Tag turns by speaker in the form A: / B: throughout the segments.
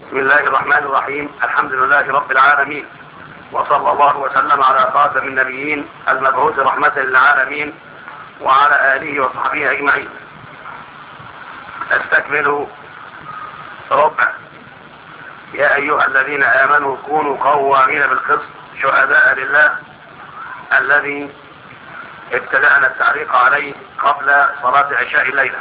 A: بسم الله الرحمن الرحيم. الحمد لله رب العالمين، وصلى الله وسلم على خاتم النبيين المبعوث رحمة للعالمين وعلى آله وصحبه أجمعين. استكمل ربع. يا أيها الذين آمنوا كونوا قوامين بالقسط شهداء لله، الذي ابتدأنا التعليق عليه قبل صلاة عشاء الليلة،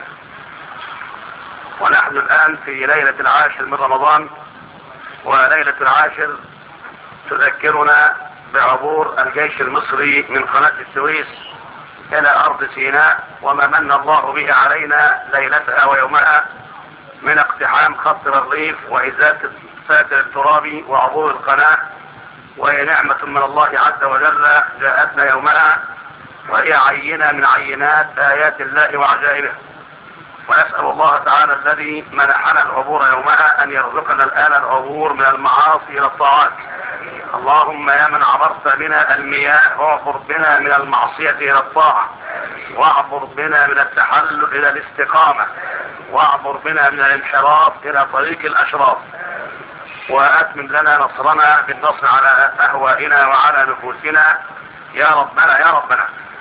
A: ونحن الآن في ليلة العاشر من رمضان، وليلة العاشر تذكرنا بعبور الجيش المصري من قناة السويس إلى أرض سيناء، وما من الله به علينا ليلتها ويومها من اقتحام خط الريف وإزالة ساتر التراب وعبور القناة، وهي نعمة من الله عز وجل جاءتنا يومها، وهي عينة من عينات آيات الله وعجائبه. ونسأل الله تعالى الذي منحنا العبور يومها أن يرزقنا الآن العبور من المعاصي إلى الطاعات. اللهم يا من عبرت بنا المياه واعبر بنا من المعصية إلى الطاعة، واعبر بنا من التحلل إلى الاستقامة، واعبر بنا من الانحراف إلى طريق الأشراف، وأتمم لنا نصرنا بالنصر على أهوائنا وعلى نفوسنا يا ربنا يا ربنا.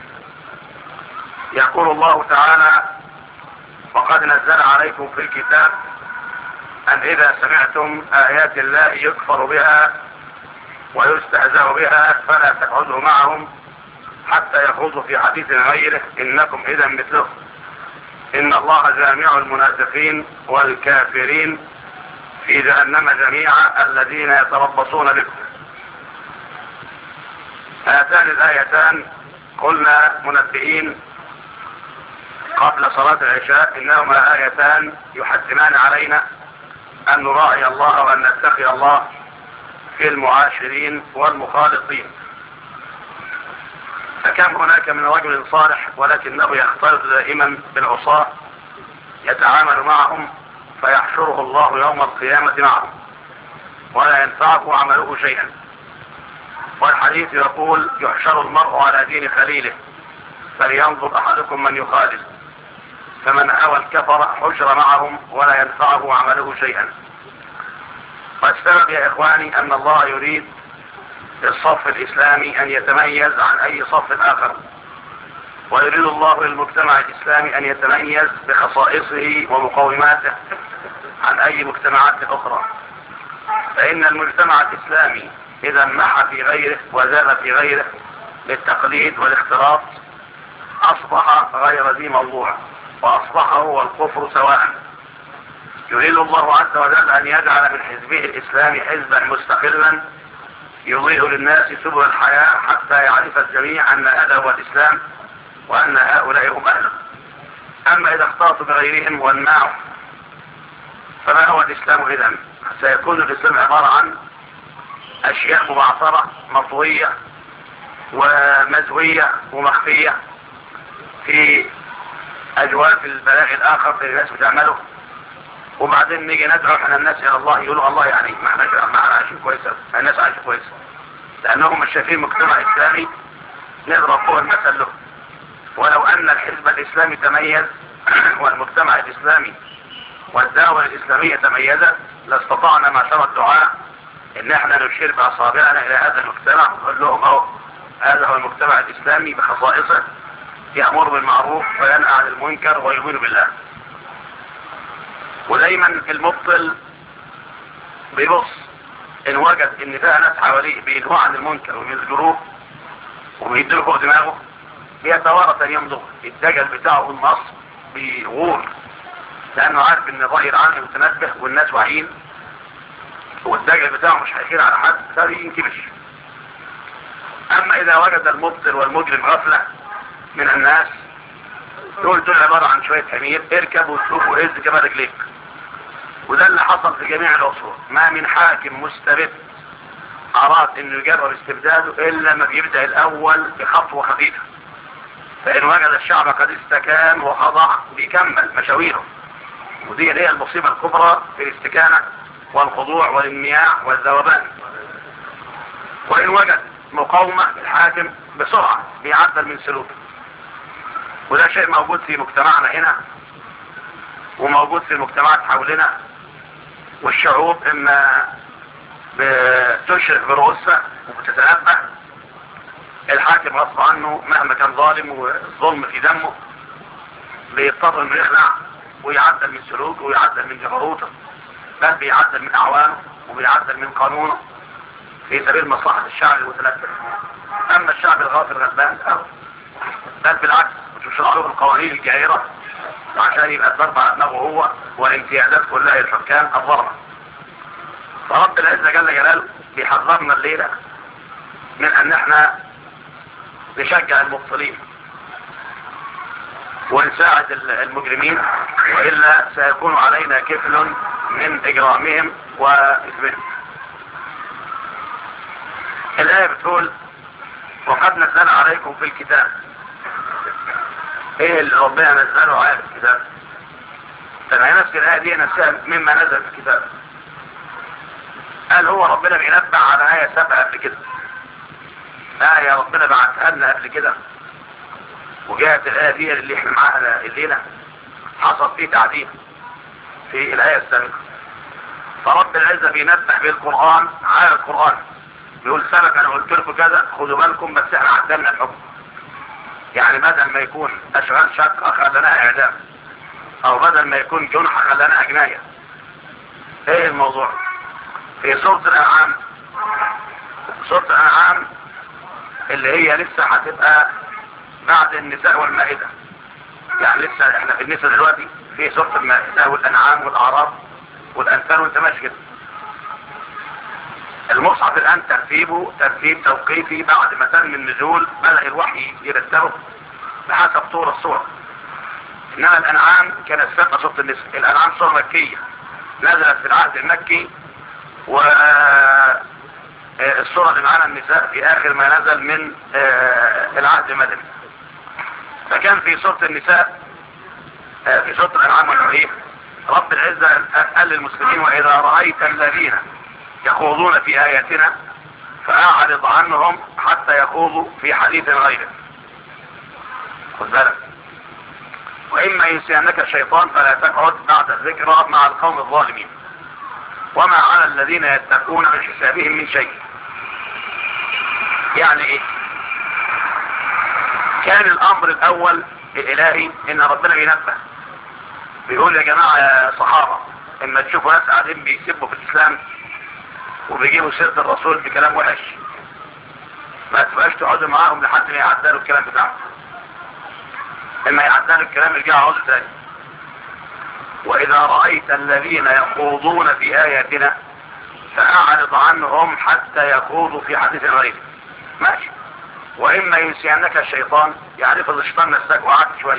A: يقول الله تعالى: وقد نزل عليكم في الكتاب أن إذا سمعتم آيات الله يكفر بها ويستهزأ بها فلا تقعدوا معهم حتى يخوضوا في حديث غيره إنكم إذا مثلهم، إن الله جامع المنافقين والكافرين في جهنم جميعا الذين يتربصون بكم. هاتان الآيتان قلنا منبئين قبل صلاة العشاء إنهما آيتان يحتمان علينا أن نراعي الله وأن نتقي الله في المعاشرين والمخالطين. فكم هناك من رجل صالح ولكنه يختلط دائما بالعصاة يتعامل معهم فيحشره الله يوم القيامة معهم ولا ينفعه عمله شيئا. والحديث يقول: يحشر المرء على دين خليله فلينظر أحدكم من يخالل، فمن هوى الكفر حشر معهم ولا ينفعه عمله شيئا. والسبب يا إخواني أن الله يريد للصف الإسلامي أن يتميز عن أي صف آخر، ويريد الله للمجتمع الإسلامي أن يتميز بخصائصه ومقوماته عن أي مجتمعات أخرى. فإن المجتمع الإسلامي إذا انمح في غيره وزاد في غيره للتقليد والاختلاط أصبح غير ذي موضوع، وأصبح هو الكفر سواء. يريد الله عز وجل أن يجعل من حزبه الإسلامي حزبا مستقلا يضيء للناس سبل الحياة حتى يعرف الجميع أن هذا هو الإسلام وأن هؤلاء هم أهله. أما إذا اختلطوا بغيرهم وانمعوا فما هو الإسلام إذن؟ سيكون الإسلام عبارة عن أشياء مبعثرة مطوية ومزوية ومخفية في أجواف البلاغ الآخر اللي الناس بتعمله، وبعدين نيجي ندعو احنا الناس الى الله يقولوا الله يعني ما احنا عايشين كويسه، الناس عايشه كويسه، لانهم مش شايفين مجتمع اسلامي نضرب فوق المثل له. ولو ان الحزب الاسلامي تميز والمجتمع الاسلامي والدعوه الاسلاميه تميزت لاستطعنا معشر الدعاء ان احنا نشير باصابعنا الى هذا المجتمع ونقول لهم اهو هذا هو المجتمع الاسلامي بخصائصه، يأمر بالمعروف وينهى عن المنكر ويؤمن بالله. ودايما المبطل بيبص ان وجد ان فيها ناس حواليه بينهوا عن المنكر وبيزجروه وبيدوا فوق دماغه بيتوارى ثاني يوم ظهر الدجل بتاعه النص بيغور، لانه عارف ان الرأي العام متنبه والناس واعيين والدجل بتاعه مش هيخير على حد فبينكمش. اما اذا وجد المبطل والمجرم غفلة من الناس دول عبارة عن شوية حمير اركب وتشوف وهز كما رجليك. وده اللي حصل في جميع العصور، ما من حاكم مستبد اراد انه يجرب استبداده الا لما بيبدأ الاول بخطوة خفيفة، فان وجد الشعب قد استكان وخضع بيكمل مشاويره. ودي هي المصيبة الكبرى في الاستكانة والخضوع والانمياع والذوبان. وان وجد مقاومة الحاكم بسرعة بيعدل من سلوكه، وده شيء موجود في مجتمعنا هنا وموجود في المجتمعات حولنا. والشعوب اما بتشرف برؤوسها وبتتنبه، الحاكم غصب عنه مهما كان ظالم والظلم في دمه بيضطر انه يخلع ويعدل من سلوكه ويعدل من جبروته، بل بيعدل من اعوانه وبيعدل من قانونه في سبيل مصلحة الشعب المتلبس. اما الشعب الغافل غلبان بل بالعكس بتشرع له القوانين الجائرة عشان يبقى الضرب على دماغه هو والامتيازات كلها للحكام الظلمة. فرب العزة جل جلاله بيحذرنا الليلة من ان احنا نشجع المبطلين ونساعد المجرمين، وإلا سيكون علينا كفل من إجرامهم وإثمهم. الآية بتقول وقد نزل عليكم في الكتاب. ايه اللي ربنا نزله على الكتاب؟ فما نفس الآية دي نفسها مما نزل في الكتاب. قال هو ربنا بينبع على آية سابقة قبل كده، آية ربنا بعتها لنا قبل كده، وجاءت الآية دي اللي احنا معاها الليلة حصل فيه تعديل في الآية السابقة. فرب العزة بينبه بالقرآن على القرآن، بيقول سبق انا قلت لكم كذا خدوا بالكم بس احنا عدلنا الحكم. يعني بدل ما يكون اشغال شقة خلناها اعدام، او بدل ما يكون جنحة خلناها جناية. ايه الموضوع؟ في سورة الانعام، سورة الانعام اللي هي لسه هتبقى بعد النساء والمائدة، يعني لسه احنا في النساء دلوقتي في سورة المائدة والانعام والاعراف والانفال وانت ماشي كده. المصحف الان ترتيبه ترتيب توقيفي بعد ما تم النزول بدأ الوحي يرتبه بحسب طول الصورة. انما الانعام كانت سابقة سورة النساء. الانعام سورة مكية نزلت في العهد المكي، والسورة اللي معانا النساء في اخر ما نزل من العهد المدني. فكان في سورة النساء في سورة الانعام والحريف رب العزة قال للمسلمين واذا رأيت الذين يخوضون في آياتنا فأعرض عنهم حتى يخوضوا في حديث غيره. خذ بالك. وإما ينسينك الشيطان فلا تقعد بعد الذكرى مع القوم الظالمين وما على الذين يتقون من حسابهم من شيء. يعني ايه؟ كان الامر الاول الالهي ان ربنا بينبه بيقول يا جماعة يا صحابة اما تشوفوا ناس قاعدين بيسبوا في الاسلام وبيجيبوا سيرة الرسول بكلام وحش ما تبقاش تقعدوا معاهم لحد ما يعدلوا الكلام بتاعهم. لما يعدلوا الكلام يرجعوا عوض تاني. واذا رأيت الذين يخوضون في آياتنا فأعرض عنهم حتى يخوضوا في حديث غيره. ماشي. واما ينسينك الشيطان، يعني افرض الشيطان نساك وقعدت شوية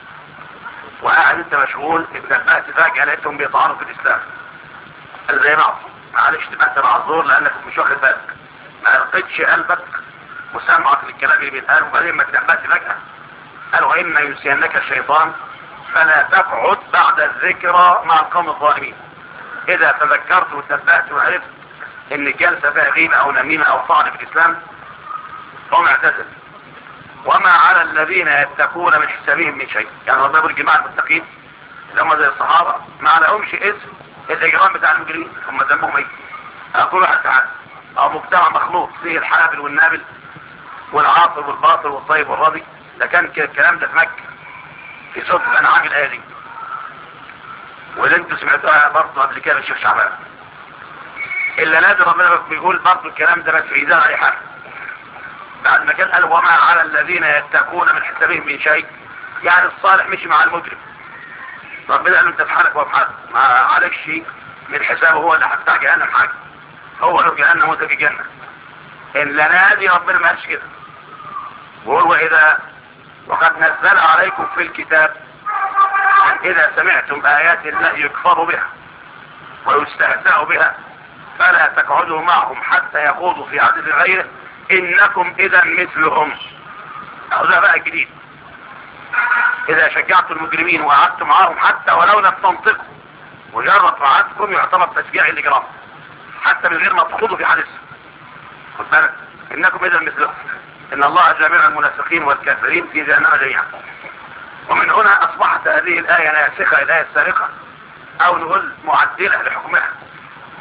A: وقاعد انت مشغول اتنبهت فجأة لقيتهم بيطعنوا في الاسلام قال زي بعض معلش تبقى انت معذور لانك مش واخد بالك، ما لقيتش قلبك وسمعك للكلام اللي بيتقال، وبعدين ما تنبهت فجأة قال واما ينسينك الشيطان فلا تقعد بعد الذكرى مع القوم الظالمين. اذا تذكرت وتنبهت وعرفت ان الجلسة فيها غيبة او نميمة او طعن في الاسلام فهم اعتزل. وما على الذين يتقون من حسابهم من شيء. يعني ربنا يقول الجماعة المتقين اللي هم زي الصحابة ما عليهمش اسم الاجرام بتاع المجرمين، هم ذنبهم ايه؟ كل واحد تعالى او مجتمع مخلوط فيه الحابل والنابل والعاطل والباطل والطيب والراضي. ده كان الكلام ده في مكة في سورة الانعام الايه دي، واللي انتوا سمعتوها برضه قبل كده الشيخ شعبان. الا نادر ربنا بيقول برضه الكلام ده بس في ايدان اي حاجه. بعد ما كان قال وما على الذين يتقون من حسابهم من شيء، يعني الصالح مشي مع المجرم. ربنا قال له انت في حالك وفي حالك، ما عليكش شيء من حسابه، هو اللي هتاع جهنم حاجه، هو له جهنم وانت في جنه. ان لنا دي ربنا ما قالش كده. وهو وقد نزل عليكم في الكتاب ان اذا سمعتم ايات الله يكفر بها ويستهزأ بها فلا تقعدوا معهم حتى يخوضوا في حديث غيره انكم اذا مثلهم. ده بقى الجديد. اذا شجعتوا المجرمين وقعدتوا معاهم حتى ولو لم تنطقوا مجرد قعدتكم يعتبر تشجيع الاجرام حتى من غير ما تخوضوا في حديث. خد بالك انكم اذا مثلهم ان الله جامع المنافقين والكافرين في جهنم جميعا. ومن هنا اصبحت هذه الايه ناسخه الايه السابقه او نقول معدله لحكمها.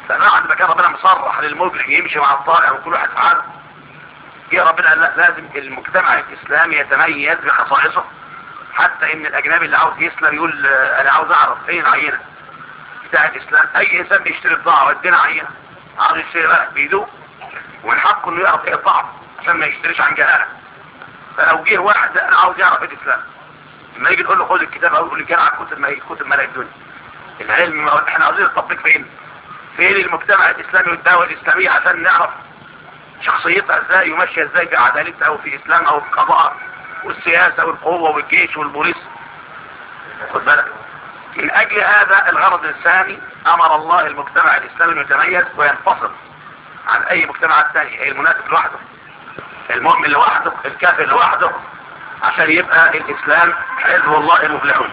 A: فبعد ما كان ربنا مصرح للمجرم يمشي مع الطائع وكل واحد في حاله، جه ربنا قال لا، لازم المجتمع الاسلامي يتميز بخصائصه، حتى ان الاجنبي اللي عاوز يسلم يقول انا عاوز اعرف فين عينه بتاعت الاسلام. اي انسان بيشتري بضاعه وادينا عينه عاوز يشتري بقى بيدوق، ومن حقه انه يعرف ايه الطعم عشان ما يشتريش عن جهاله. فلو جه واحد انا عاوز يعرف ايه الاسلام، لما يجي نقول له خد الكتاب او يقول لي كان على كتب ملاك الدنيا. العلم احنا عاوزين التطبيق فين المجتمع الاسلامي والدعوه الاسلاميه عشان نعرف شخصيتها ازاي وماشيه ازاي في عدالتها وفي اسلام او في قضاء والسياسه والقوه والجيش والبوليس. خد بالك، من اجل هذا الغرض الثاني امر الله المجتمع الاسلامي انه يتميز وينفصل عن اي مجتمع ثاني، اي المنافق لوحده، المؤمن لوحده، الكافر لوحده، عشان يبقى الاسلام حزب الله المفلحون.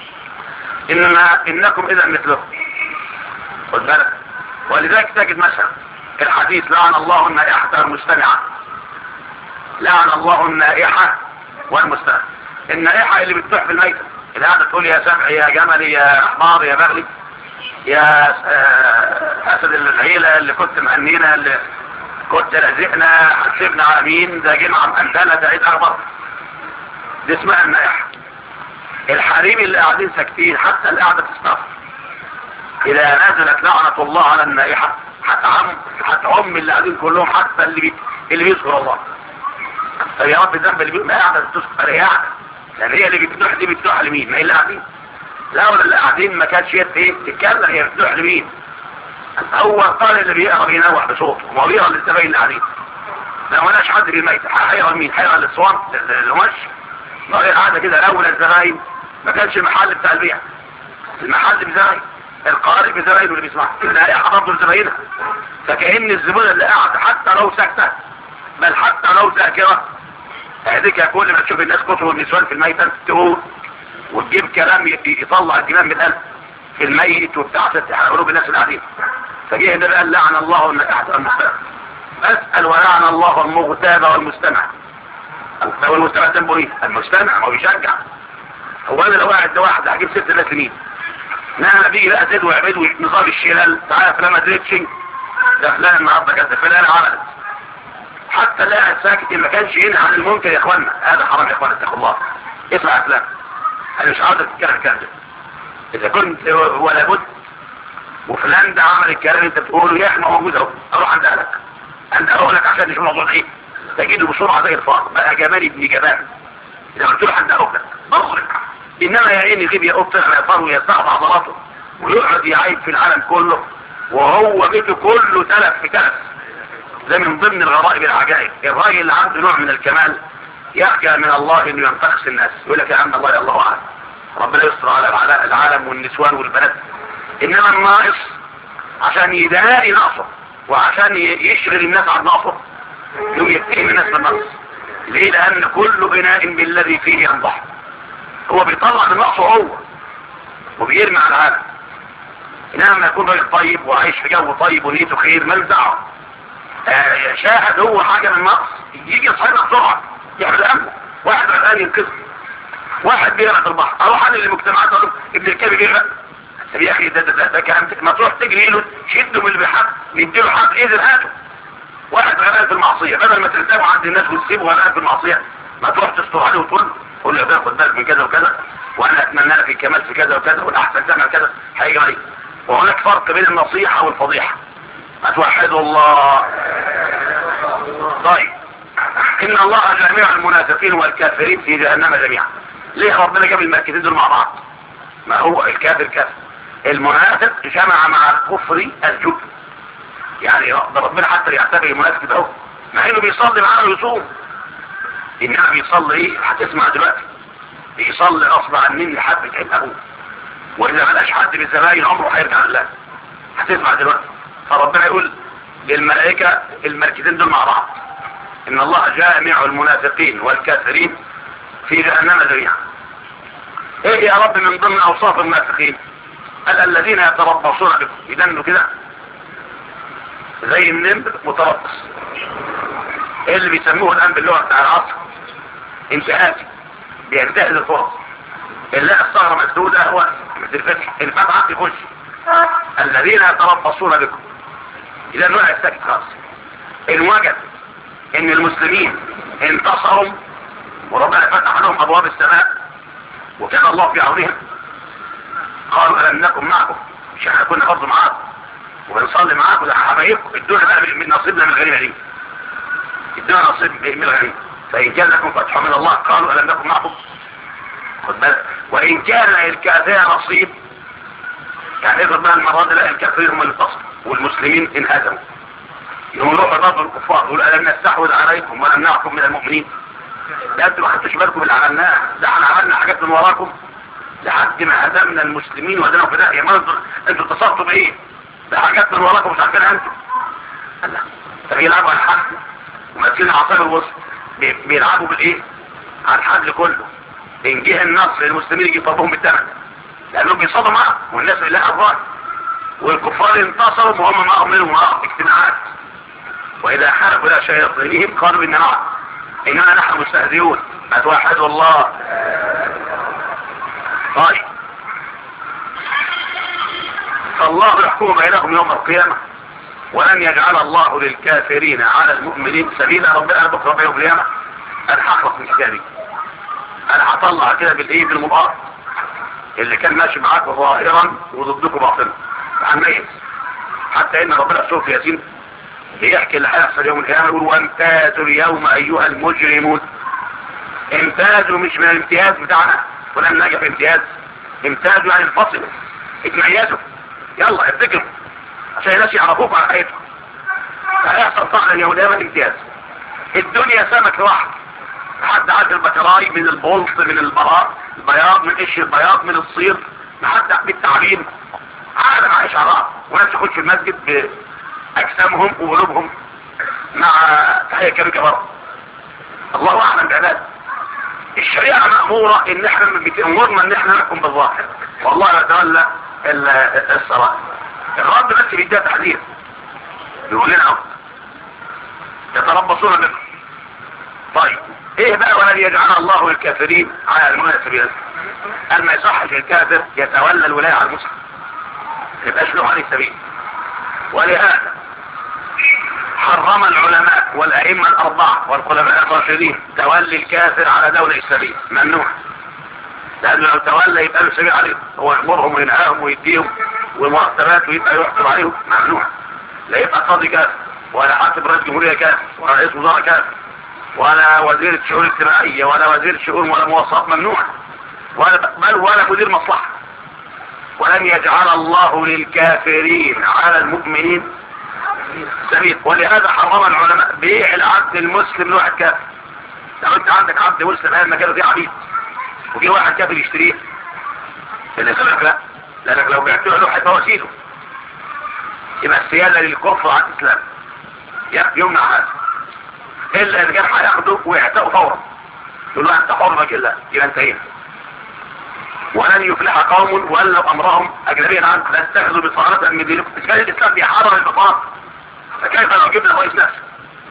A: انكم اذا مثلهم. خد بالك، ولذلك تجد مثلا الحديث لعن الله النائحة والمستمعة. لعن الله النائحة والمستمعة. النائحة اللي بتطيح في الميتة، اللي قاعدة تقول يا سمع يا جمل يا حمار يا بغلي يا اسد العيلة اللي كنت مهنينا اللي كنت لازقنا حسبنا على مين ده جمعة مقندلة ده عيد اخبر. دي اسمها النائحة. الحريم اللي قاعدين ساكتين حتى اللي قاعدة تستغفر، إذا نزلت لعنة الله على النائحة هتعم اللي قاعدين كلهم، حتى اللي بيذكر الله. طب يا رب الذنب اللي ما قاعدة تذكر هي قاعدة، لأن هي اللي بتدوح دي بتدوح لمين؟ ما هي اللي قاعدين. لا ولا اللي قاعدين ما كانش تتكلم، هي بتدوح لمين؟ هو قال اللي بيقرا بينوح بصوته وما بيقرا للزباين اللي قاعدين. ما مالناش حد في الميت، هيقرا لمين؟ هيقرا للصوان القماش؟ ما هي قاعدة كده لولا الزباين ما كانش المحل بتاع البيع. المحل بزباين، القارئ بزباينه اللي بيسمعها، النائحة برضه لزباينها. فكأن الزبونة اللي قاعدة حتى لو ساكتة، بل حتى لو ذاكرة، هذيك كل ما تشوف الناس كتروا النسوان في الميتة تقول وتجيب كلام يطلع الدماء من القلب في الميت وبتاع على قلوب الناس اللي قاعدين. فجه هنا بقى لعن الله النائحة والمستمع. اسأل ولعن الله المغتاب والمستمع. والمستمع ذنبه ايه؟ المستمع ما هو بيشجع. هو انا لو قاعد لوحدي هجيب 6 ناس لمين؟ نعم بيجي بقى زيد وعبيد ونظام الشلال، تعالى فلان ما دريتش ده فلان النهارده كذا فلان عملت. حتى اللي قاعد ساكت ما كانش ينهى عن المنكر يا اخوانا، هذا حرام يا اخوانا اتقوا الله. اسمع يا فلان، انا مش عاوز اتكلم الكلام ده. اذا كنت ولا بد وفلان ده عمل الكلام اللي انت بتقوله يا اخي موجود اهو، اروح عند اهلك عند اهلك عشان نشوف الموضوع ايه. تجده بسرعه زي الفار بقى جمال ابن جبان. اذا قلت له عند اهلك بصرك، انما يا عيني يغيب يقطع يطار ويستعب عضلاته ويقعد يعيب في العالم كله وهو بيته كله تلف في تلف. ده من ضمن الغرائب العجائب. الراجل اللي عنده نوع من الكمال يرجى من الله انه ينتقص الناس، يقول لك يا عم الله يا الله اعلم، ربنا يستر على العالم والنسوان والبنات. انما الناقص عشان يداري نقصه وعشان يشغل الناس عن نقصه يتهم الناس بالنقص. ليه؟ لان كل بناء بالذي فيه ينضح. هو بيطلع من نقصه هو وبيرمي على العالم. انما لما يكون راجل طيب وعايش في جو طيب ونيته خير مالوش دعوه، شاهد هو حاجه من نقص يجي يصحينا بسرعه يعمل امه. واحد غرقان ينقذه، واحد بيغرق في البحر، اروح انا للمجتمعات اقول ابن الكلب بيغرق. طب يا اخي ده كلام، ما تروح تجري له شده من اللي بيحق نديله حق اذن هاته. واحد غرقان في المعصيه، بدل ما تلتقوا عند الناس وتسيبه غرقان في المعصيه ما تروح تستر عليه وتقول قول له خد بالك من كذا وكذا وانا اتمنى لك الكمال في كذا وكذا والاحسن تعمل كذا هيجي عليك. وهناك فرق بين النصيحه والفضيحه. اتوحدوا الله. طيب ان الله جميع المنافقين والكافرين في جهنم جميعا. ليه ربنا جاب المركزين دول مع بعض؟ ما هو الكافر كافر، المنافق جمع مع الكفر الجبن. يعني ربنا حتى يعتبر المنافق ده مع انه بيصلي معاه ويصوم، انما بيصلي ايه؟ هتسمع دلوقتي بيصلي غصب عنين لحد عين ابوه، واذا ما لقاش حد من الزباين عمره هيرجع لله. هتسمع دلوقتي. فربنا يقول للملائكه المركزين دول مع بعض ان الله جامع المنافقين والكافرين في جهنم جميعا. ايه يا رب من ضمن اوصاف المنافقين؟ قال الذين يتربصون بكم، يدنوا كده زي النمر متربص. ايه اللي بيسموه الان باللغه بتاع العصر؟ انتهاكي، بينتهز الفرص. اللي الثغره مسدوده هو مثل الفتح، الفتحه يخش. الذين يتربصون بكم اذا ولا يستكت خالص. ان وجد ان المسلمين انتصروا وربنا فتح لهم ابواب السماء وكان الله في عونهم، قالوا الم نكن معكم، مش احنا كنا برضه معاكم وبنصلي معاكم، ده حبايبكم، ادونا بقى من نصيبنا من الغنيمه دي، ادونا نصيب من الغنيمه. فان كان لكم فتح من الله قالوا الم نكن معكم، خد بالك. وان كان للكافرين نصيب، يعني اذا بقى المره دي لا الكافرين هم اللي انتصروا والمسلمين انهزموا، يقولوا الرب الكفار يقول الم نستحوذ عليكم ونمنعكم من المؤمنين، ده انتوا ما خدتوش بالكم اللي عملناه، ده احنا عملنا حاجات من وراكم لحد ما هزمنا المسلمين وهدناهم في داهيه. ما انتوا اتصلتوا بايه؟ ده حاجات من وراكم مش عارفينها انتوا. الله، فبيلعبوا على الحبل وماسكين عصايه الوسط، بيلعبوا بالايه؟ على الحبل كله. ان جه النصر المسلمين يجي يطلبوهم بالثمن لانهم بيصطادوا معاهم والناس اللي لها الظاهر، والكفار انتصروا وهم معهم منهم اجتماعات. واذا حاربوا الى شياطينهم قالوا ان معهم اننا نحن مستهزئون اتوحدوا الله. طيب فالله يحكم بينهم يوم القيامه ولن يجعل الله للكافرين على المؤمنين سبيلا. ربنا بكره يوم القيامه انا هخلص من كتابي، انا هطلع كده بالايه بالمضاد اللي كان ماشي معاكم ظاهرا وضدكم باطنا عميز. حتى ان ربنا سوره ياسين بيحكي اللي هيحصل يوم القيامه يقول وامتازوا اليوم ايها المجرمون. امتازوا مش من الامتياز بتاعنا ولم نجح في امتياز، امتازوا يعني انفصلوا اتميزوا، يلا افتكروا عشان الناس يعرفوك على حياتهم. فهيحصل فعلا يوم القيامه امتياز. الدنيا سمك واحد، لحد عند البكراي من البولط من البياض من قش البياض من الصير لحد بالتعليم عالم عايش عراء، وناس يخش في المسجد باجسامهم وقلوبهم مع تحيه كبيره بره. الله اعلم بعباده. الشريعه ماموره ان احنا بتامرنا ان احنا نحكم بالظاهر والله يتولى الصلاه. الرب بس بيديها تحذير بيقول لنا يتربصون بكم. طيب ايه بقى ولن يجعل الله الكافرين على المؤمنين سبيلا؟ قال ما يصحش الكافر يتولى الولايه على المسلم، ما يبقاش له عليه سبيل. ولهذا حرم العلماء والائمه الاربعه والخلفاء الراشدين تولي الكافر على دوله اسلاميه، ممنوع. لانه لو تولى يبقى له سبيل عليهم، هو يامرهم وينهاهم ويديهم ومرتبات ويبقى يحكم عليهم، ممنوع. لا يبقى قاضي كافر ولا حاكم رئيس جمهوريه كافر ولا رئيس وزراء كافر ولا وزير الشؤون الاجتماعيه ولا وزير شؤون ولا مواصلات، ممنوع. ولا مدير مصلحه. ولن يجعل الله للكافرين على المؤمنين سبيل. ولهذا حرم العلماء بيع العبد المسلم لواحد كافر. لو انت عندك عبد مسلم هذا المكان فيه عبيد وجي واحد كافر يشتريه، اللي يقول لا، لانك لو بعته له هيبقى وسيله، يبقى السياده للكفر على الاسلام يمنع هذا. الا ان كان هياخده ويعتقه فورا يقول له انت حر بك الله، يبقى انتهينا. ولن يفلح قوم ولوا امرهم اجنبيا عنكم لا تتخذوا بطانه من دينكم. كان الاسلام بيحرر البطانه، فكيف لو جبنا رئيس نفسه؟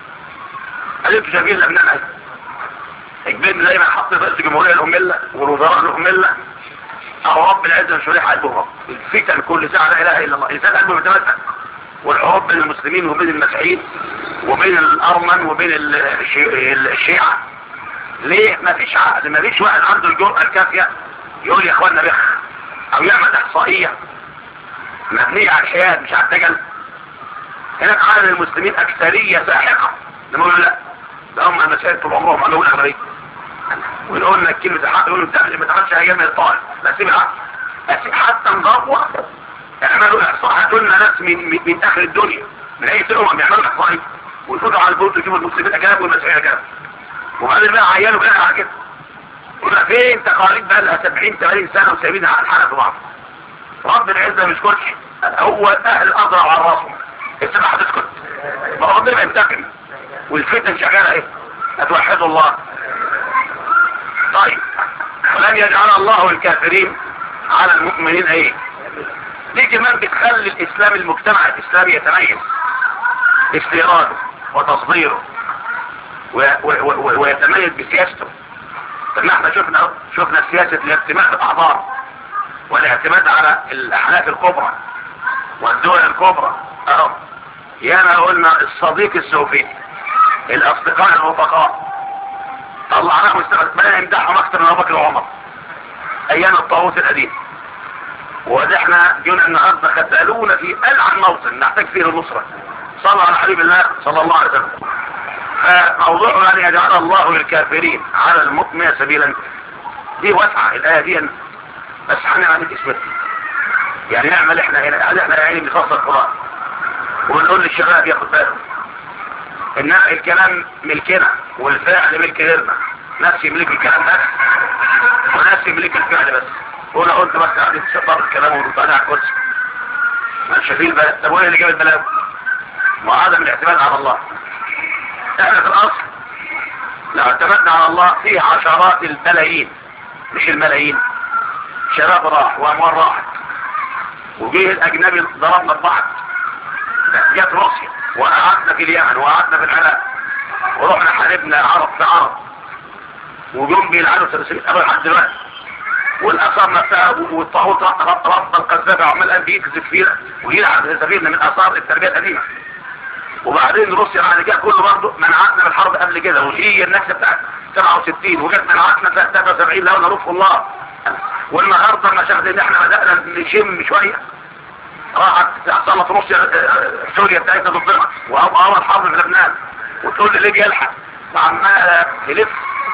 A: هل انتوا شايفين لبنان اجبرنا دايما حط رئيس الجمهوريه الامله والوزراء الامله اهو رب العزه مش مريح قلبه الرب. الفتن كل ساعه لا اله الا الله، الانسان قلبه متمسك. والحروب بين المسلمين وبين المسيحيين وبين الارمن وبين الشيعة. ليه؟ ما فيش عقل، ما فيش واحد عنده الجرأة الكافية يقول يا اخوانا بخ او يعمل احصائية مبنية على الحياد مش على الدجل. هناك عالم المسلمين اكثرية ساحقة نقول لا، ده هم المسائل طول عمرهم على اول اغلبية. ونقول لك كلمة الحق يقولوا ما تعملش ايام الطائف، لا سيب الحق، اسيب حتى نضوى. يعملوا احصاء، هاتوا لنا ناس من اخر الدنيا من اي سنة يعملوا احصائي ويفوتوا على البوت ويجيبوا المسلمين اجانب والمسيحيين اجانب، وبعدين بقى عيالوا بقى على كده. يبقى فين تقاليد بقى لها 70 80 سنه وسايبين على الحلقه في بعض. رب العزه ما يسكتش، هو اهل الاضرع على راسهم. السماء هتسكت، ما ربنا ينتقم والفتن شغاله ايه؟ اتوحدوا الله. طيب ولن يجعل الله الكافرين على المؤمنين ايه؟ دي كمان بتخلي الاسلام المجتمع الاسلامي يتميز باستيراده وتصديره ويتميز بسياسته. فما احنا شفنا سياسة الاعتماد الاعضاء والاعتماد على الاحلاف الكبرى والدول الكبرى اهو ياما قلنا الصديق السوفي، الاصدقاء الرفقاء طلعناهم استخدمنا نمدحهم اكثر من ابو بكر وعمر ايام الطاغوت القديم. ونحن جينا النهارده خدالونا في العن موطن نحتاج فيه النصره. صلى على حبيب الله صلى الله عليه وسلم. فموضوع ان يجعل الله للكافرين على المؤمنين سبيلا دي واسعه الايه دي، بس هنعمل اسمها يعني نعمل احنا هنا احنا يعني بنفسر القران ونقول للشباب ياخد باله ان الكلام ملكنا والفعل ملك غيرنا. ناس يملك الكلام بس وناس يملك الفعل بس. وانا قلت بس قاعدين تشطر الكلام ونطلع على الكرسي مش في البلد. طب وايه اللي جاب البلد؟ وعدم الاعتماد على الله. احنا في الاصل لو اعتمدنا على الله فيه عشرات البلايين مش الملايين. شباب راح واموال راحت وجيه الاجنبي ضربنا ببعض. جت روسيا وقعدنا في اليمن وقعدنا في العراق ورحنا حاربنا عرب في عرب وجم بيلعنوا 300 ابو لحد دلوقتي. والاثار نفسها والطاغوت ربط القذافي وعمال قال بيكذب فينا ويلعب سفيرنا من اثار التربيه القديمه. وبعدين روسيا بعد كده كله برضه منعتنا من الحرب قبل كده وهي النكسه بتاعت 67 وجت منعتنا سنه 73 لو نروح الله. والنهارده المشاهد ان احنا بدانا نشم شويه راحت حصلت روسيا سوريا بتاعتنا ضدنا واول حرب في لبنان وتقول لي ليه بيلحق وعمال تلف.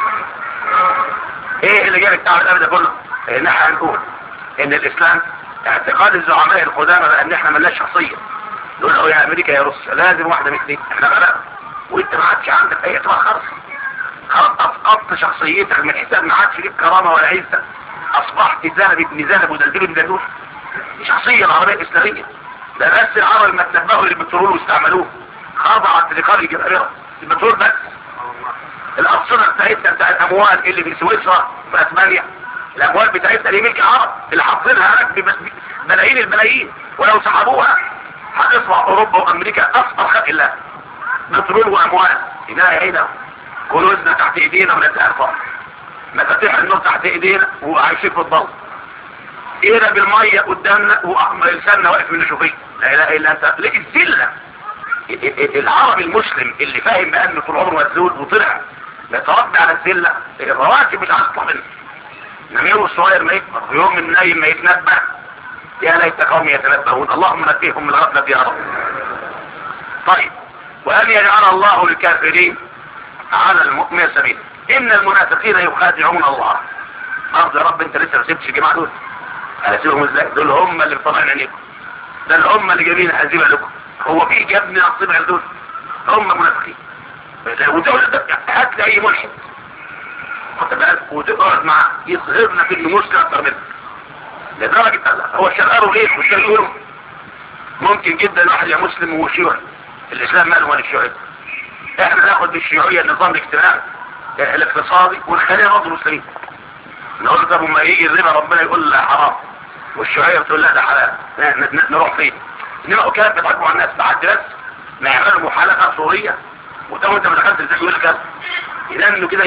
A: ايه اللي جاب التعب الابدا كله؟ ان احنا هنقول ان الاسلام اعتقاد الزعماء القدامى بان احنا ملناش شخصيه. نقول له يا امريكا يا روسيا لازم واحده من اثنين احنا غلط وانت ما عادش عندك اي اعتبار خلاص اسقطت شخصيتك من حساب ما عادش ليك كرامه ولا عزه. اصبحت ذهب ابن ذهب ودلدل ابن دلدول. شخصيه العربيه الاسلاميه ده بس العرب ما تنبهوا للبترول واستعملوه خضعت لقرية الاميره البترول بس. الأرصنة بتاعتنا بتاع الأموال اللي في سويسرا في أسبانيا الأموال بتاعتنا دي ملك عرب اللي حاطينها هناك بملايين الملايين ولو سحبوها هتصبح أوروبا وأمريكا أصغر خلق الله. بترول وأموال إنها عينة كنوزنا تحت إيدينا ونتأثر مفاتيح النور تحت إيدينا وعايشين في الضوء. إينا بالمية قدامنا ولساننا واقف من نشوفيه لا إله إلا أنت. الذلة العربي المسلم اللي فاهم بأنه طول عمره مذلول وطلع يتربى على الذلة الرواتب مش هتطلع منه. انما يوم الصغير ما يكبر ويوم من النايم ما يتنبه يا ليت قوم يتنبهون. اللهم نبههم من الغفلة يا رب. طيب وأن يجعل الله للكافرين على المؤمن سبيلا. إن المنافقين يخادعون الله. برضه يا رب انت لسه ما سبتش الجماعة دول. هسيبهم ازاي؟ دول هم اللي مطلعين عينيكم. ده هم اللي جايبين هزيمة لكم. هو في جبن نصيب على دول؟ هم منافقين. ودول هات لي اي ملحد خد بالك وتقعد معاه يظهر لك انه مسلم اكتر منك لدرجه هو شغاله ليه مش يقولوا ممكن جدا واحد يا مسلم وشيوعي. الاسلام ماله ولا الشيوعيه؟ احنا ناخد بالشيوعيه النظام الاجتماعي الاقتصادي ونخلينا برضه مسلمين. نقول طب ما يجي الربا ربنا يقول لا حرام والشيوعيه بتقول لا ده حلال نروح فين؟ انما كلام بيضحكوا على الناس بعد بس ما يعملوا محالفه صوريه وتم انت ما دخلت ازاي يقول لك اذا انه كده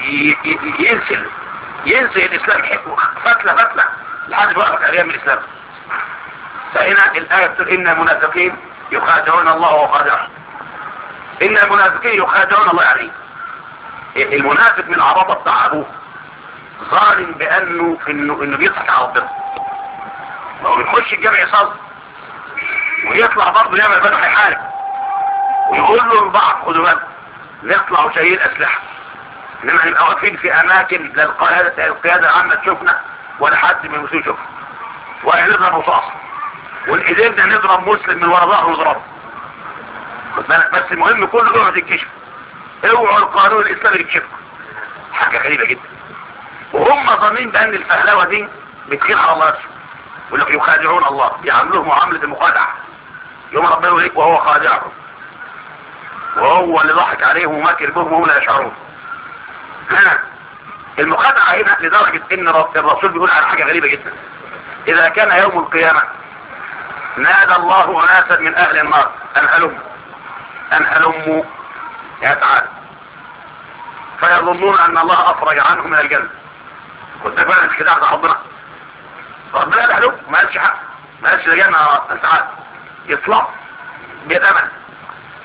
A: ينسي الاسلام حكمه فتله لحد وقت ايام الاسلام. فهنا الايه بتقول ان المنافقين يخادعون الله وخادعهم. ان المنافقين يخادعون الله عليه. المنافق من العربه بتاع ابوه ظالم بانه انه بيضحك على ربنا. هو بيخش الجامع يصلي ويطلع برضه يعمل بدو هيحارب ويقول له البعض خدوا بالك نطلع وشايلين اسلحه انما نبقى واقفين في اماكن لا القياده العامه تشوفنا ولا حد من المسلمين يشوفنا وهنضرب رصاص والايدينا نضرب مسلم من ورا ظهره ونضربه. خد بالك بس المهم كله يقعد يتكشف. اوعوا القانون الاسلامي يكشفكم. حاجه غريبه جدا. وهم ظانين بان الفهلوه دي بتخيل على الله نفسه. يقول لك يخادعون الله يعاملوه معامله المخادعه. يوم ربنا يقول لك وهو خادعهم وهو اللي ضحك عليهم وماكر بهم وهم لا يشعرون. هنا المخادعه هنا لدرجه ان الرسول بيقول على حاجه غريبه جدا. اذا كان يوم القيامه نادى الله اناسا من اهل النار ان هلموا يا تعالى فيظنون ان الله افرج عنهم من الجنه. كنت فعلا مش كده ربنا قال له ما قالش حق ما قالش الجنه تعالى يطلع بيد امل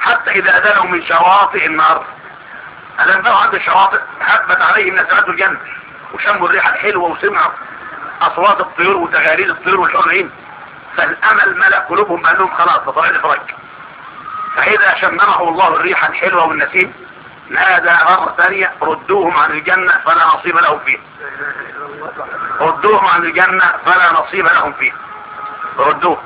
A: حتى اذا دنوا من شواطئ النار، الم تروا عند الشواطئ هبت عليهم نسمات الجنة وشموا الريحة الحلوة وسمعوا اصوات الطيور وتغاريد الطيور والحورين، فالامل ملأ قلوبهم بانهم خلاص بطلع الافراج. فاذا شممهم الله الريحة الحلوة والنسيم نادى مرة ثانية ردوهم عن الجنة فلا نصيب لهم فيه، ردوهم عن الجنة فلا نصيب لهم فيه، ردوه.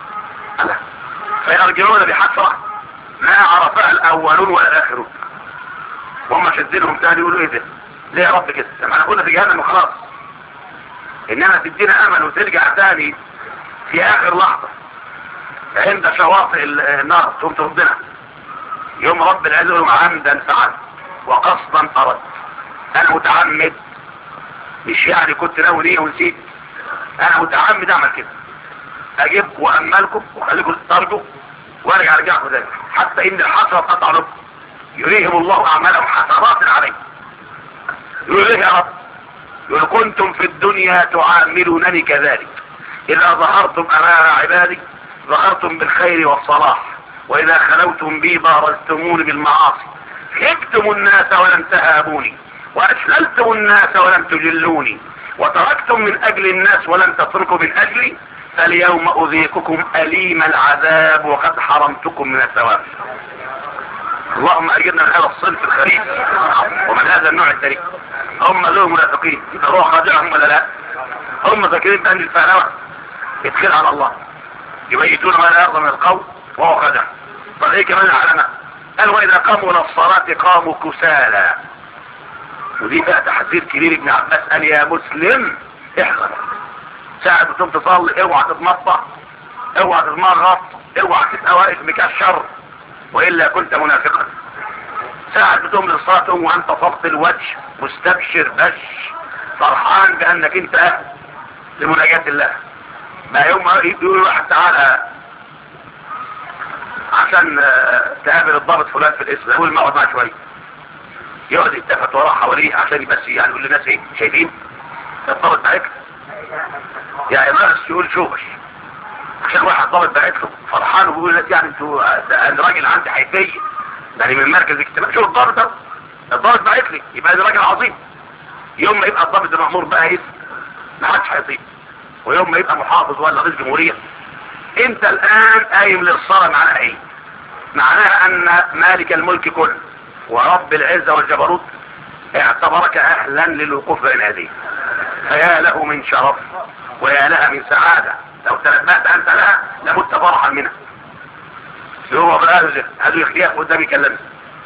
A: فيرجعون بحسرة ما عرفها الاولون والاخرون، وهم شدينهم تاني يقولوا ايه ده ليه يا رب كده؟ لما انا كنا في جهنم وخلاص، انما تدينا امل وترجع تاني في اخر لحظة عند شواطئ النار ثم تردنا. يوم رب العزة يقول عمدا فعل وقصدا أرد، انا متعمد، مش يعني كنت ناوي ليه ونسيت، انا متعمد اعمل كده، اجيبكم واملكم وخليكم ترجوا وارجع ارجعكم تاني حتى ان الحسرة قطع لكم، يريهم الله اعمالهم حسرات عليه. يقول ليه يا رب؟ يقول كنتم في الدنيا تعاملونني كذلك، اذا ظهرتم امام عبادي ظهرتم بالخير والصلاح، واذا خلوتم بي بارزتموني بالمعاصي، هبتم الناس ولم تهابوني، واشللتم الناس ولم تجلوني، وتركتم من اجل الناس ولم تتركوا من اجلي، فاليوم اذيقكم اليم العذاب وقد حرمتكم من الثواب. اللهم اجرنا من هذا الصنف الخبيث ومن هذا النوع التاريخ. هم ذو منافقين روح خادعهم ولا لا؟ هم فاكرين بان الفهلوه يدخل على الله، يبيتون ما لا يرضى من القول وهو خادع. طب ايه كمان العلامه؟ قال واذا قاموا الى الصلاه قاموا كسالى، ودي بقى تحذير كبير. ابن عباس قال يا مسلم احذر، ساعة بتقوم تصلي اوعى تتمطع، اوعى تتمرغط، اوعى تبقى واقف مكشر والا كنت منافقا. ساعة بتقوم للصلاة وانت صبت الوجه مستبشر بش فرحان بانك انت اهل لمناجاة الله. ما يوم يقول واحد تعالى عشان تقابل الضابط فلان في الاسم، يقول ما اقعد معاه شويه، يقعد يتفت وراه حواليه عشان بس يعني يقول للناس ايه شايفين الضابط بعتله، يعني ناقص يقول شوش عشان واحد ضابط بعتله فرحان وبيقول للناس يعني انتوا الراجل عندي حيثيه يعني من مركز اجتماع، شوف الضابط ده الضابط بعت لي يبقى ده راجل عظيم. يوم ما يبقى الضابط المأمور بقى اسم ما حدش هيطيق، ويوم ما يبقى محافظ ولا رئيس جمهوريه. انت الان قايم للصلاه معناها ايه؟ معناها ان مالك الملك كله ورب العزه والجبروت اعتبرك اهلا للوقوف بين يديه، فيا له من شرف ويا لها من سعاده، لو تنبأت انت لها لمت فرحا منها. هو بالآلة هذا يخليك قدام يكلمك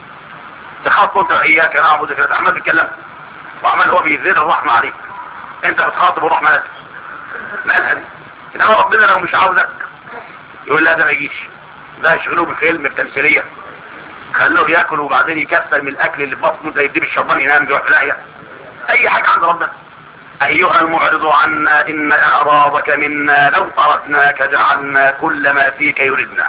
A: تخاطب انت اياك نعبد كده عمال تتكلم وعمال هو بيزيد الرحمه عليك، انت بتخاطب الرحمه لك مالها دي؟ انما ربنا لو مش عاوزك يقول لا ده ما يجيش، ده يشغلوه بفيلم بتمثيليه، خلوه ياكل وبعدين يكسر من الاكل اللي في بطنه زي يديه الشيطان ينام بيروح في داهيه. اي حاجه عند ربنا. ايها المعرض عنا ان اعراضك منا لو تركناك جعلنا كل ما فيك يردنا،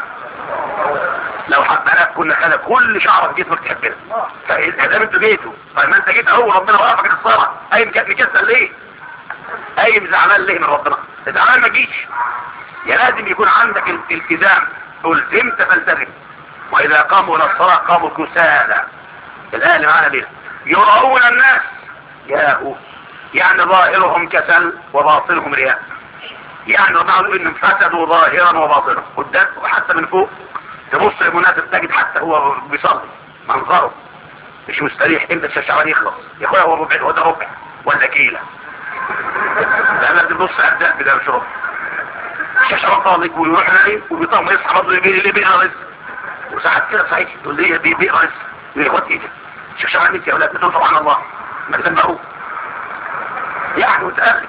A: لو حبناك كنا خلق كل شعر في جسمك تحبنا. فاذا انتوا جيتوا طيب ما انت جيت اهو ربنا وقفك للصلاه، اي مكسل ليه؟ اي زعلان ليه من ربنا؟ زعلان ما تجيش. يا لازم يكون عندك الالتزام، الزمت فالتزم. واذا قاموا الى الصلاه قاموا كسالى. الايه اللي معانا دي يراؤون الناس ياهو، يعني ظاهرهم كسل وباطنهم رياء، يعني ربنا انهم فسدوا ظاهرا وباطنا قدام وحتى من فوق. تبص للمنافق تجد حتى هو بيصلي منظره مش مستريح، امتى الشعبان يخلص يا اخويا؟ هو ربع وده ربع ولا كيله؟ لا تبص ابدا بده مش ربع. الشعبان طالق ويروح نايم وبيطلع يصحى برضه اللي بيقرا وساعات كده صحيح تقول لي بيقرا يا اخواتي ايه الشعبان انت يا اولاد بتقول سبحان الله ما تسمعوه يعني متاخر.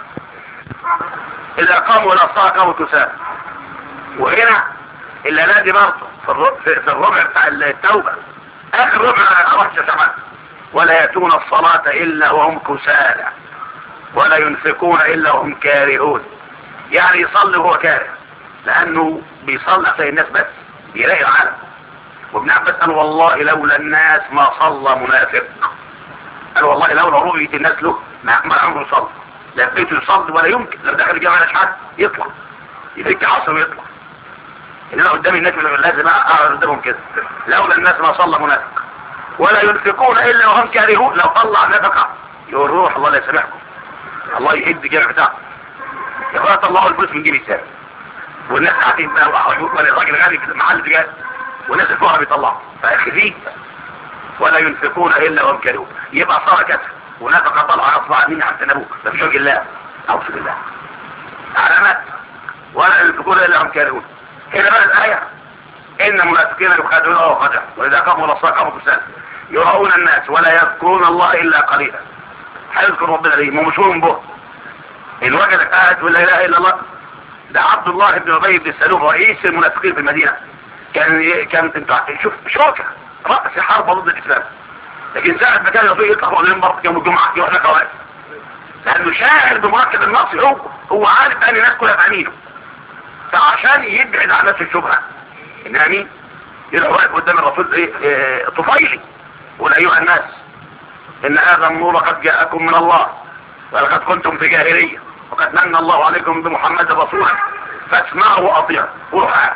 A: اذا قاموا الى الصلاه قاموا كسالى. وهنا الا نادي برضه في الربع بتاع التوبه اخر ربع اروح شعبان ولا ياتون الصلاه الا وهم كسالى ولا ينفقون الا وهم كارهون، يعني يصلي وهو كاره لانه بيصلي زي الناس بس بيلاقي العالم. وابن عباس قال والله لولا الناس ما صلى منافق، قال والله لولا رؤيه الناس له ما عمره صلى، لا بيته يصلي ولا يمكن لو دخل الجامعه حد يطلع يفك عصر ويطلع. انما قدام الناس لازم اقعد قدامهم كده. لولا الناس ما صلى منافق. ولا ينفقون الا وهم كارهون. لو طلع نفقه يقول روح الله لا يسامحكم، الله يهد الجامع بتاعه. يا اخويا طلعوا الفلوس من جيب السابق، والناس قاعدين بقى راجل غني في محل تجاري والناس الفقراء بيطلعوا فاخذين. ولا ينفقون الا وهم كارهون. يبقى صار كسر ونفقه طلع اصبع مين عن ابوك ده في وجه الله. اعوذ بالله. علامات ولا ينفقون الا وهم كارهون. هنا بقى الايه ان المنافقين يخادعون الله وخدعهم واذا قاموا الى الصلاه قاموا كسالى يراؤون الناس ولا يذكرون الله الا قليلا. هيذكر ربنا ليه؟ مشهور به. ان وجدك قاعد تقول لا اله الا الله. ده عبد الله بن ابي بن سلول رئيس المنافقين في المدينه كان انت شوف شوكه راس حرب ضد الاسلام. لكن ساعه ما كان يطلع فوق المنبر يوم الجمعه يروح لك واقف لانه شاعر بمركب النصر. هو عارف ان الناس كلها فاهمينه فعشان يبعد عن نفس الشبهه انها مين يروح واقف قدام الرسول ايه طفيلي يقول ايها الناس ان هذا النور قد جاءكم من الله ولقد كنتم في جاهليه وقد من الله عليكم بمحمد رسولا فاسمعوا واطيعوا. وروح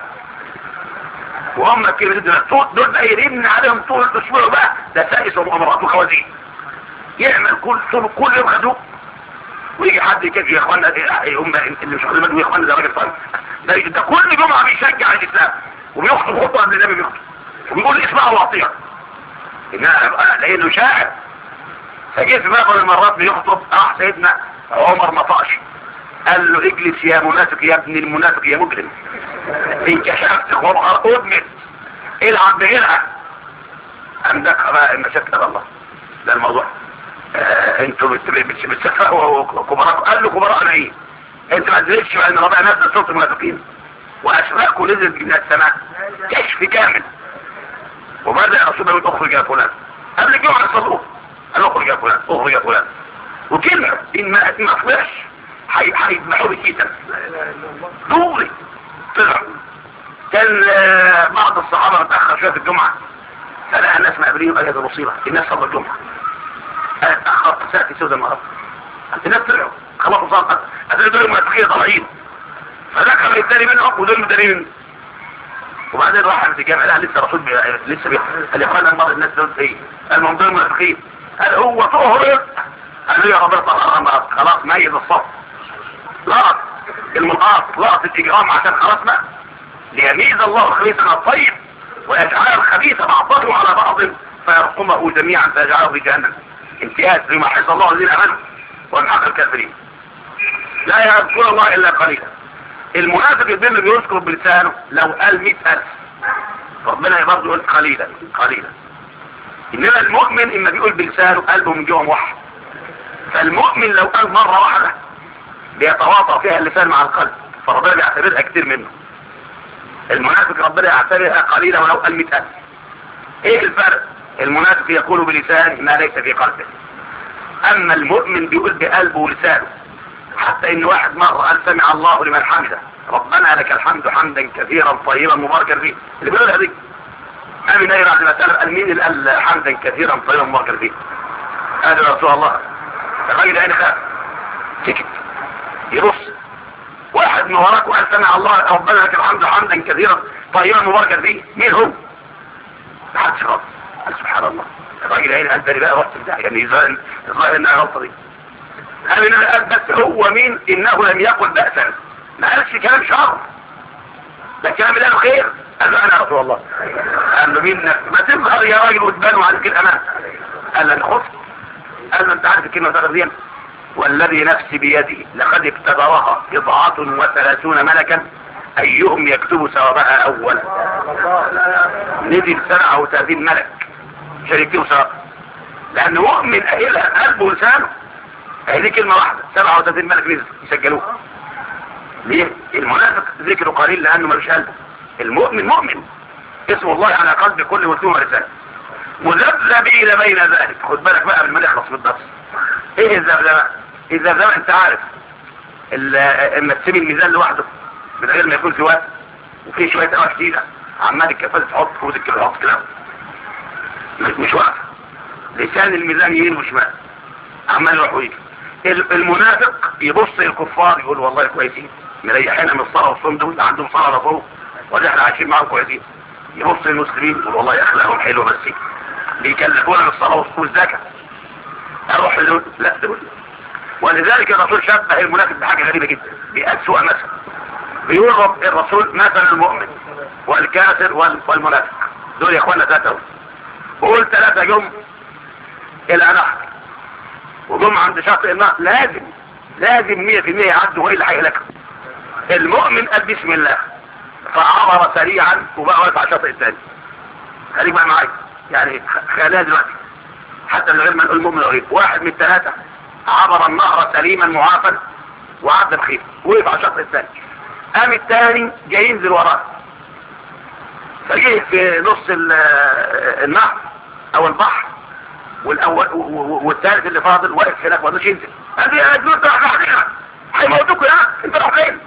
A: وهم كده دول قايلين عليهم طول الاسبوع بقى ده سائس ومؤامرات وخوازيق يعمل كل يوم خدوه. ويجي حد يكفي يا اخوانا هم اللي مش واخدين بالهم يا اخوانا ده راجل طيب ده كل جمعه بيشجع الاسلام وبيخطب خطوه قبل النبي بيخطب وبيقول اسمعوا واطيعوا لانه شاعر. فجيت في بعض المرات بيخطب سيدنا عمر مطاش قال له اجلس يا منافق يا ابن المنافق يا مجرم ان كشفت خرقه ادمت العب بغيرها. امدك بقى المشاكل الله ده الموضوع. انتوا بتسفهوا كبراء. قال له كبراء ايه؟ انت ما تدركش بقى ان ربنا نزل صوت المنافقين واسماءكم نزلت من السماء كشف كامل. وبدا الرسول يقول اخرج يا فلان قبل الجمعه يصلوه قال له اخرج يا فلان اخرج يا فلان. وكلمه ان ما اطلعش هيذبحوه بالكتاب دوري. طلع كان بعض الصحابه متاخر شويه في الجمعه فلقى الناس مقابلين وقال هذه مصيبه الناس صلوا الجمعه. قال اتاخرت ساعتي سودة النهارده الناس طلعوا خلاص وصلت هتلاقي دول المنافقين طالعين فدخل الثاني منهم ودول مدارين منه. وبعدين راح عند الجامع لا لسه الرسول لسه قال يا اخوانا المرض الناس دول ايه؟ قال هم دول المنافقين. قال هو طهر قال له يا رب طهر خلاص ميز الصف لقط الملقاط لقط الاجرام عشان خلاص ما ليميز الله الخبيث من الطيب ويجعل الخبيث بعضه على بعض فيرقمه جميعا فيجعله في جهنم امتياز بما حفظ الله الذين امنوا وامحق الكافرين. لا يذكر الله الا قليلا. المنافق اللي بيذكر بلسانه لو قال 100,000 ربنا برضه يقول قليلا قليلا. انما المؤمن اما بيقول بلسانه قلبه من جوه موحد. فالمؤمن لو قال مره واحده بيتواطأ فيها اللسان مع القلب فربنا بيعتبرها كتير منه. المنافق ربنا يعتبرها قليلا ولو قال 100,000. ايه الفرق؟ المنافق يقول بلسانه ما ليس في قلبه. اما المؤمن بيقول بقلبه ولسانه. حتى ان واحد مرة قال سمع الله لمن حمده ربنا لك الحمد حمدا كثيرا طيبا مباركا فيه. اللي بيقولها دي امن ايه بعد ما سأل قال مين اللي قال حمدا كثيرا طيبا مباركا فيه؟ قال يا رسول الله. الراجل عيني خاف سكت يبص واحد من وراك وقال سمع الله ربنا لك الحمد حمدا كثيرا طيبا مباركا فيه. مين هو؟ محدش خالص. قال سبحان الله. الراجل عيني قال بالي بقى رحت بتاع يعني الظاهر انها غلطه دي. قال انا قال بس هو مين انه لم يقل بأسا ما قالش كلام شر ده الكلام اللي قاله خير. قال له انا يا رسول الله. قال له مين ما تظهر يا راجل وتبان عليك الامان. قال له انا خفت. قال له انت عارف الكلمه دي والذي نفسي بيده لقد ابتدرها 39 ملكا ايهم يكتب ثوابها اولا. نزل 37 ملك عشان يكتبوا ثوابها لان مؤمن قايلها قلبه ولسانه. هذه كلمة واحدة 37 ملك نزل يسجلوها. ليه؟ المنافق ذكره قليل لأنه ملوش قلب. المؤمن مؤمن اسم الله على قلب كل مسلم ورسالة مذبذبين بين ذلك. خد بالك بقى قبل ما نخلص من الدرس. ايه الذبذبة؟ الذبذبة انت عارف اما تسيب الميزان لوحده من غير ما يكون في وقت وفي شوية قوى جديدة عمال الكفاز تحط فوز الكفاز تحط كلام مش واقف. لسان الميزان يمين وشمال عمال يروح ويجي. المنافق يبص للكفار يقول والله كويسين مريحين من الصلاة والصوم دول عندهم صلاة فوق ولا احنا عايشين معاهم كويسين. يبص للمسلمين يقول والله اخلاقهم حلوه بس بيكلفونا بالصلاه والزكاه. اروح له لا دول. ولذلك الرسول شبه المنافق بحاجه غريبه جدا بأسوأ مثل. بيقول الرسول مثل المؤمن والكافر والمنافق، دول يا اخوانا ثلاثه. بقول ثلاثه جم الى نهر وجم عند شاطئ النهر، لازم 100% يعدوا والا هيهلكوا. المؤمن قال بسم الله فعبر سريعا وبقى واقف على الشاطئ الثاني. خليك بقى معايا يعني خليها دلوقتي حتى من غير ما نقول المؤمن الغريب. واحد من الثلاثه عبر النهر سليما معافا وعدى بخير وقف على الشاطئ الثاني. قام الثاني جاي ينزل وراه فجه في نص النهر او البحر والاول والثالث اللي فاضل واقف هناك ما قدرش ينزل. قال لي يا جدود راح علينا هيموتوكوا يا انت راح فين؟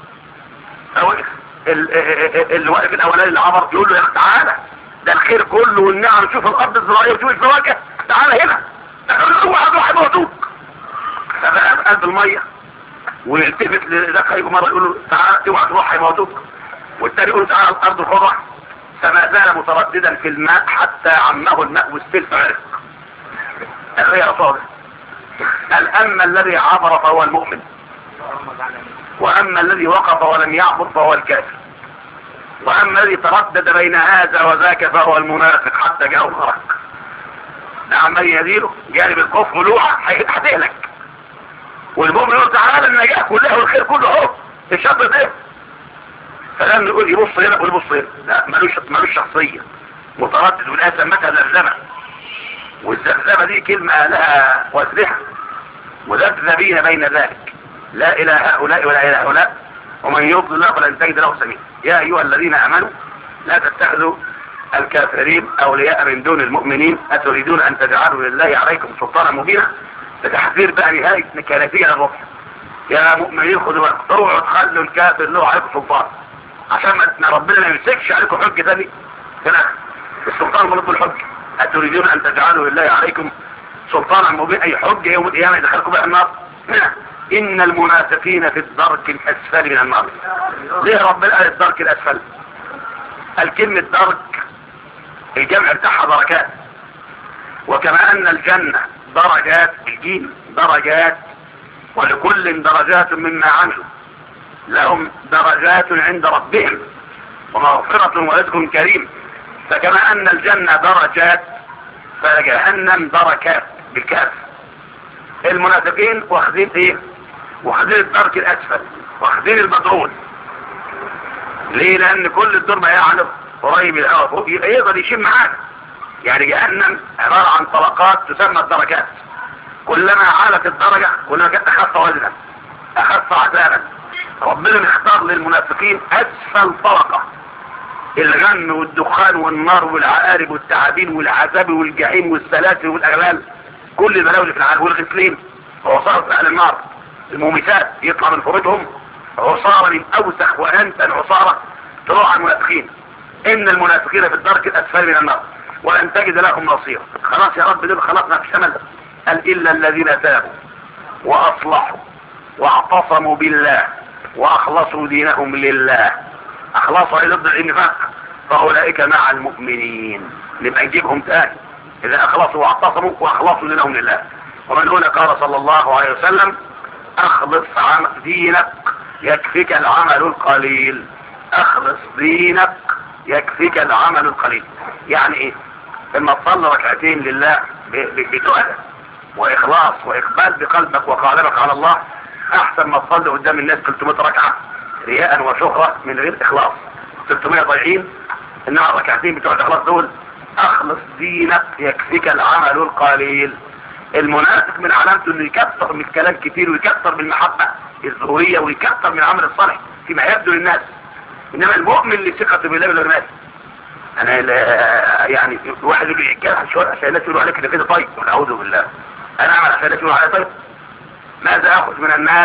A: واقف اللي واقف الاولاني اللي عبر يقول له يا اخي تعالى ده الخير كله والنعم، شوف الارض الزراعيه وشوف الفواكه، تعالى هنا. اوعى راح يموتوك. فبقى في قلب الميه ويلتفت لذاك هيجي مره يقول له تعالى اوعى تروح هيموتوك، والثاني يقول له تعالى الارض الخضراء. فما زال مترددا في الماء حتى عمه الماء والسلف عرق. قال يا رسول قال اما الذي عبر فهو المؤمن واما الذي وقف ولم يعبر فهو الكافر واما الذي تردد بين هذا وذاك فهو المنافق حتى جاء وخرج. عمال يديره جانب الكفر لوحه هتهلك، والمؤمن يقول تعالى النجاة كلها والخير كله اهو الشاب ده. فلما يقول يبص هنا ويبص هنا لا ملوش شخصيه، متردد والآية سمتها ذبذبه، والذبذبه دي كلمه لها واسلحه وذبذبين بين ذلك لا الى هؤلاء ولا الى هؤلاء ومن يضلل الله فلن تجد له سبيلا. يا ايها الذين امنوا لا تتخذوا الكافرين اولياء من دون المؤمنين اتريدون ان تجعلوا لله عليكم سلطانا مبينا. بتحذير بقى نهايه كنتيجه للرفض. يا مؤمنين خذوا اوعوا تخلوا الكافر له عليكم سلطان عشان ما ربنا ما يمسكش عليكم حجه ثاني في الاخر. السلطان ملوك الحجه. اتريدون ان تجعلوا لله عليكم سلطانا مبينا اي حجه يوم القيامه يدخلكم بقى النار. ان المنافقين في الدرك الاسفل من النار. ليه ربنا قال الدرك الاسفل؟ الكلمه درك الجمع بتاعها دركات، وكما ان الجنه درجات، الجيم درجات، ولكل درجات مما عملوا، لهم درجات عند ربهم ومغفرة ورزق كريم. فكما ان الجنة درجات فجهنم دركات بالكاف. المنافقين واخذين ايه؟ واخذين الدرك الاسفل، واخذين المدرون. ليه؟ لان كل الدور ما يعلم قريب الهواء فوق يقدر يشم معانا. يعني جهنم عبارة عن طبقات تسمى الدرجات، كلما عالت الدرجة كلما كانت اخف وزنا اخف عذابا. ربنا مختار للمنافقين اسفل طبقة، الغم والدخان والنار والعقارب والتعابين والعذاب والجحيم والسلاسل والاغلال، كل البلاوي اللي في العالم والغسلين وعصارة اهل النار المومسات يطلع من فروجهم عصارة من اوسخ وانتن عصارة تروح على المنافقين. ان المنافقين في الدرك الاسفل من النار ولن تجد لهم نصيرا. خلاص يا رب دول خلاص ما فيش امل. قال الا الذين تابوا واصلحوا واعتصموا بالله واخلصوا دينهم لله، اخلصوا الى ضد النفاق، فاولئك مع المؤمنين. نبقى نجيبهم تاني اذا اخلصوا واعتصموا واخلصوا دينهم لله. ومن هنا قال صلى الله عليه وسلم اخلص دينك يكفيك العمل القليل. اخلص دينك يكفيك العمل القليل. يعني ايه؟ لما تصلي ركعتين لله بتؤدى واخلاص واقبال بقلبك وقالبك على الله احسن ما تصلي قدام الناس 300 ركعه رياء وشهره من غير اخلاص. 300 ضايعين، انما الركعتين بتوع الاخلاص دول اخلص دينك يكفيك العمل القليل. المنافق من علامته انه يكثر من الكلام كتير ويكثر من المحبه الظهوريه ويكثر من العمل الصالح فيما يبدو للناس، انما المؤمن لثقته بالله والناس. انا يعني واحد يجي يتكلم شويه عشان الناس يقولوا عليك كده طيب، اعوذ بالله. انا اعمل عشان الناس يقولوا علي طيب؟ ماذا اخذ من الناس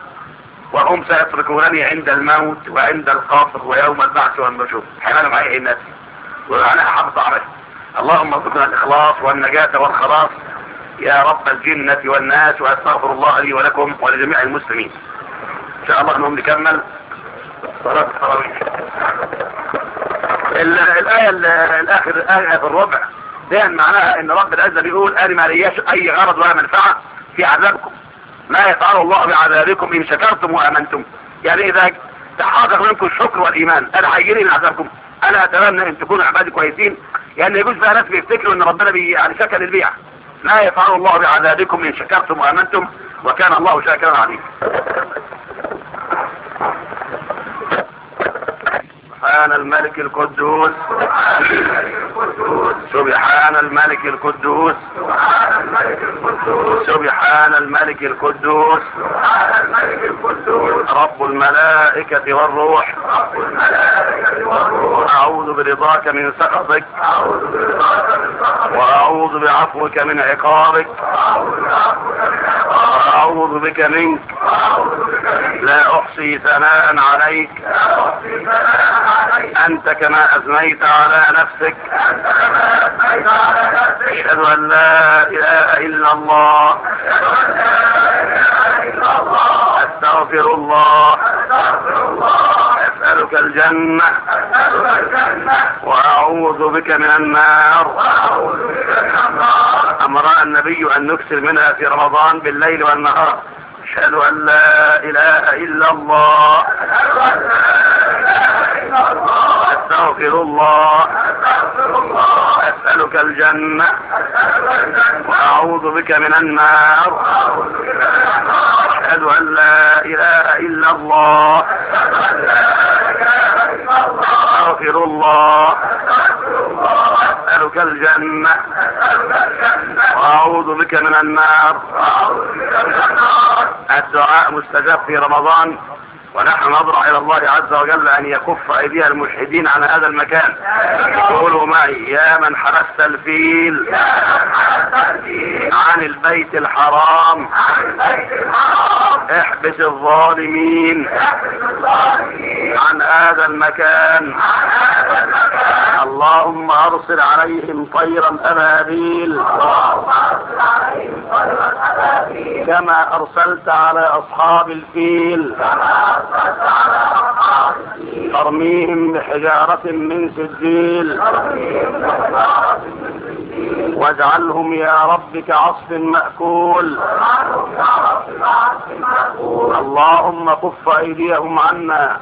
A: وهم سيتركونني عند الموت وعند القبر ويوم البعث والنشور. هيعملوا معايا ايه الناس؟ وانا حافظ عملي. اللهم ارزقنا الاخلاص والنجاة والخلاص يا رب الجنة والناس، واستغفر الله لي ولكم ولجميع المسلمين. ان شاء الله انهم نكمل الآية الآخر آية في الربع ده معناها ان رب العزة بيقول انا ما لياش اي غرض ولا منفعة في عذابكم، ما يفعل الله بعذابكم ان شكرتم وامنتم. يعني اذا تحقق منكم الشكر والايمان انا هيجيني من عذابكم. انا اتمنى ان تكونوا عبادي كويسين، يعني يجوز بقى ناس بيفتكروا ان ربنا يعني شكل البيع. ما يفعل الله بعذابكم ان شكرتم وامنتم وكان الله شاكرا عليم. سبحان الملك القدوس سبحان الملك القدوس سبحان الملك القدوس رب الملائكة والروح أعوذ برضاك من سخطك وأعوذ بعفوك من عقابك وأعوذ بك منك لا أحصي ثناء عليك أنت كما أثنيت على نفسك. أشهد أن لا إله إلا الله أستغفر الله أسألك الجنة وأعوذ بك من النار. أمر النبي أن نكثر منها في رمضان بالليل والنهار. أشهد أن لا إله إلا الله أستغفر الله أسألك الجنة وأعوذ بك من النار. أشهد أن لا إله إلا الله أستغفر الله أسألك الجنة وأعوذ بك من النار. الدعاء مستجاب في رمضان، ونحن نضرع الى الله عز وجل ان يكف ايدي الملحدين عن هذا المكان. قولوا معي: يا من حبست الفيل عن البيت الحرام احبس الظالمين عن هذا المكان. اللهم ارسل عليهم طيرا ابابيل كما ارسلت على اصحاب الفيل ترميهم بحجارة من سجيل واجعلهم يا رب كعصف مأكول. اللهم كف أيديهم عنا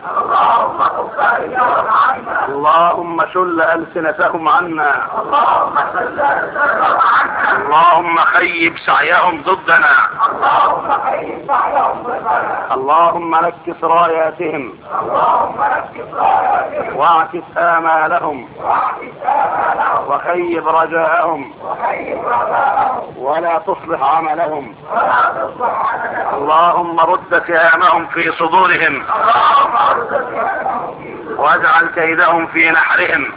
A: اللهم شل ألسنتهم عنا اللهم خيب سعيهم ضدنا اللهم نكس راياتهم واعكس آمالهم وخيب رجاءهم ولا تصلح عملهم. اللهم رد سهامهم في صدورهم واجعل كيدهم في نحرهم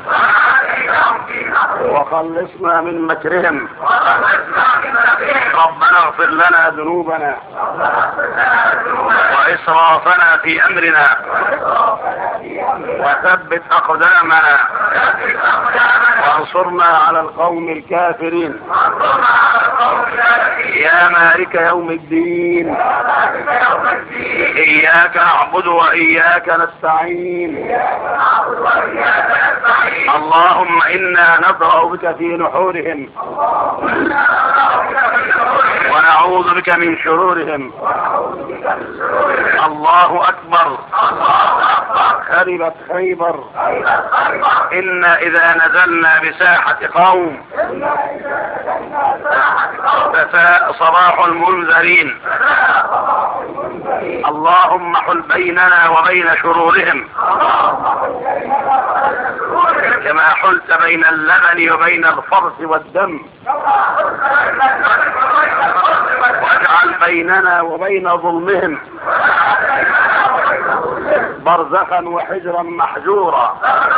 A: وخلصنا من مكرهم. ربنا اغفر لنا ذنوبنا وإسرافنا في أمرنا وثبت أقدامنا وانصرنا على القوم الكافرين. يا مالك يوم الدين إياك نعبد وإياك نستعين. اللهم إنا نضرأ بك في نحورهم ونعوذ بك من شرورهم. الله أكبر. خربت خيبر. إنا إذا نزلنا بساحة قوم فساء صباح المنذرين. اللهم حل بيننا وبين شرورهم كما حلت بين اللبن وبين الفرث والدم. واجعل بيننا وبين ظلمهم برزخا وحجرا محجورا.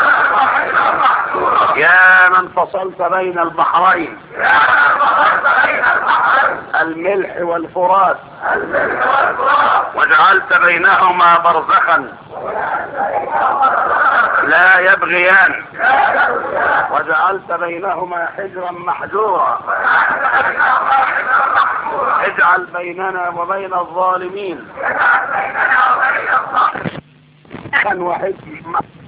A: يا من فصلت بين البحرين الملح والفرات وجعلت بينهما برزخا لا يبغيان وجعلت بينهما حجرا محجورا. اجعل بيننا وبين الظالمين
B: كان واحد